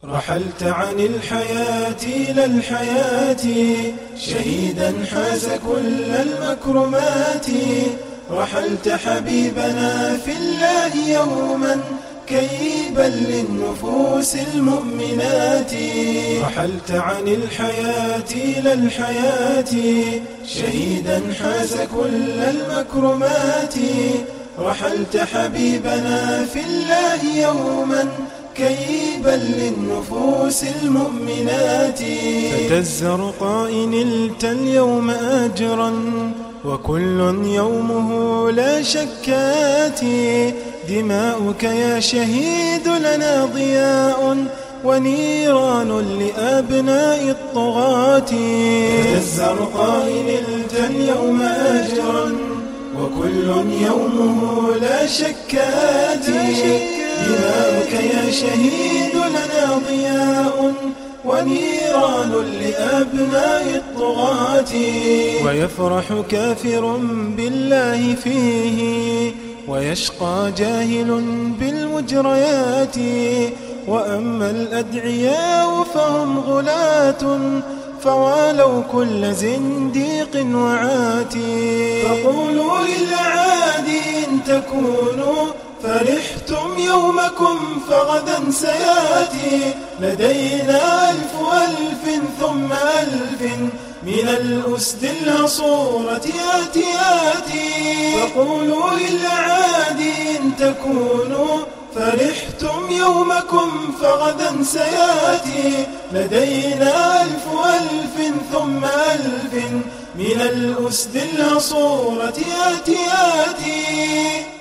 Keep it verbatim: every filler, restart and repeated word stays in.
رحلت عن الحياة إلى الحياة شهيدا حاز كل المكرمات. رحلت حبيبنا في الله يوما كيبا للنفوس المؤمنات. رحلت عن الحياة إلى الحياة شهيدا حاز كل المكرمات. رحلت حبيبنا في الله يوما كيبا للنفوس المؤمنات. فتى الزرقاء نلت اليوم أجرا وكل يومه لا شكات. دماؤك يا شهيد لنا ضياء ونيران لأبناء الطغاة. فتى الزرقاء نلت اليوم أجرا وكل يومه لا شكات. دماؤك يا شهيد لنا ضياء ونيران لأبناء الطغاة. ويفرح كافر بالله فيه ويشقى جاهل بالمجريات. وأما الأدعياء فهم غلاة فوالوا كل زنديق وعاتي. فقولوا للأعادي إن تكونوا فرحتم يومكم فغدا سياتي. لدينا ألف ألف ثم ألف من الأسد العصورة آتياتي. فقولوا للأعادي إن تكونوا فرحتم يومكم فغدا سياتي. لدينا ألف ألف ثم ألف من الأسد العصورة آتياتي.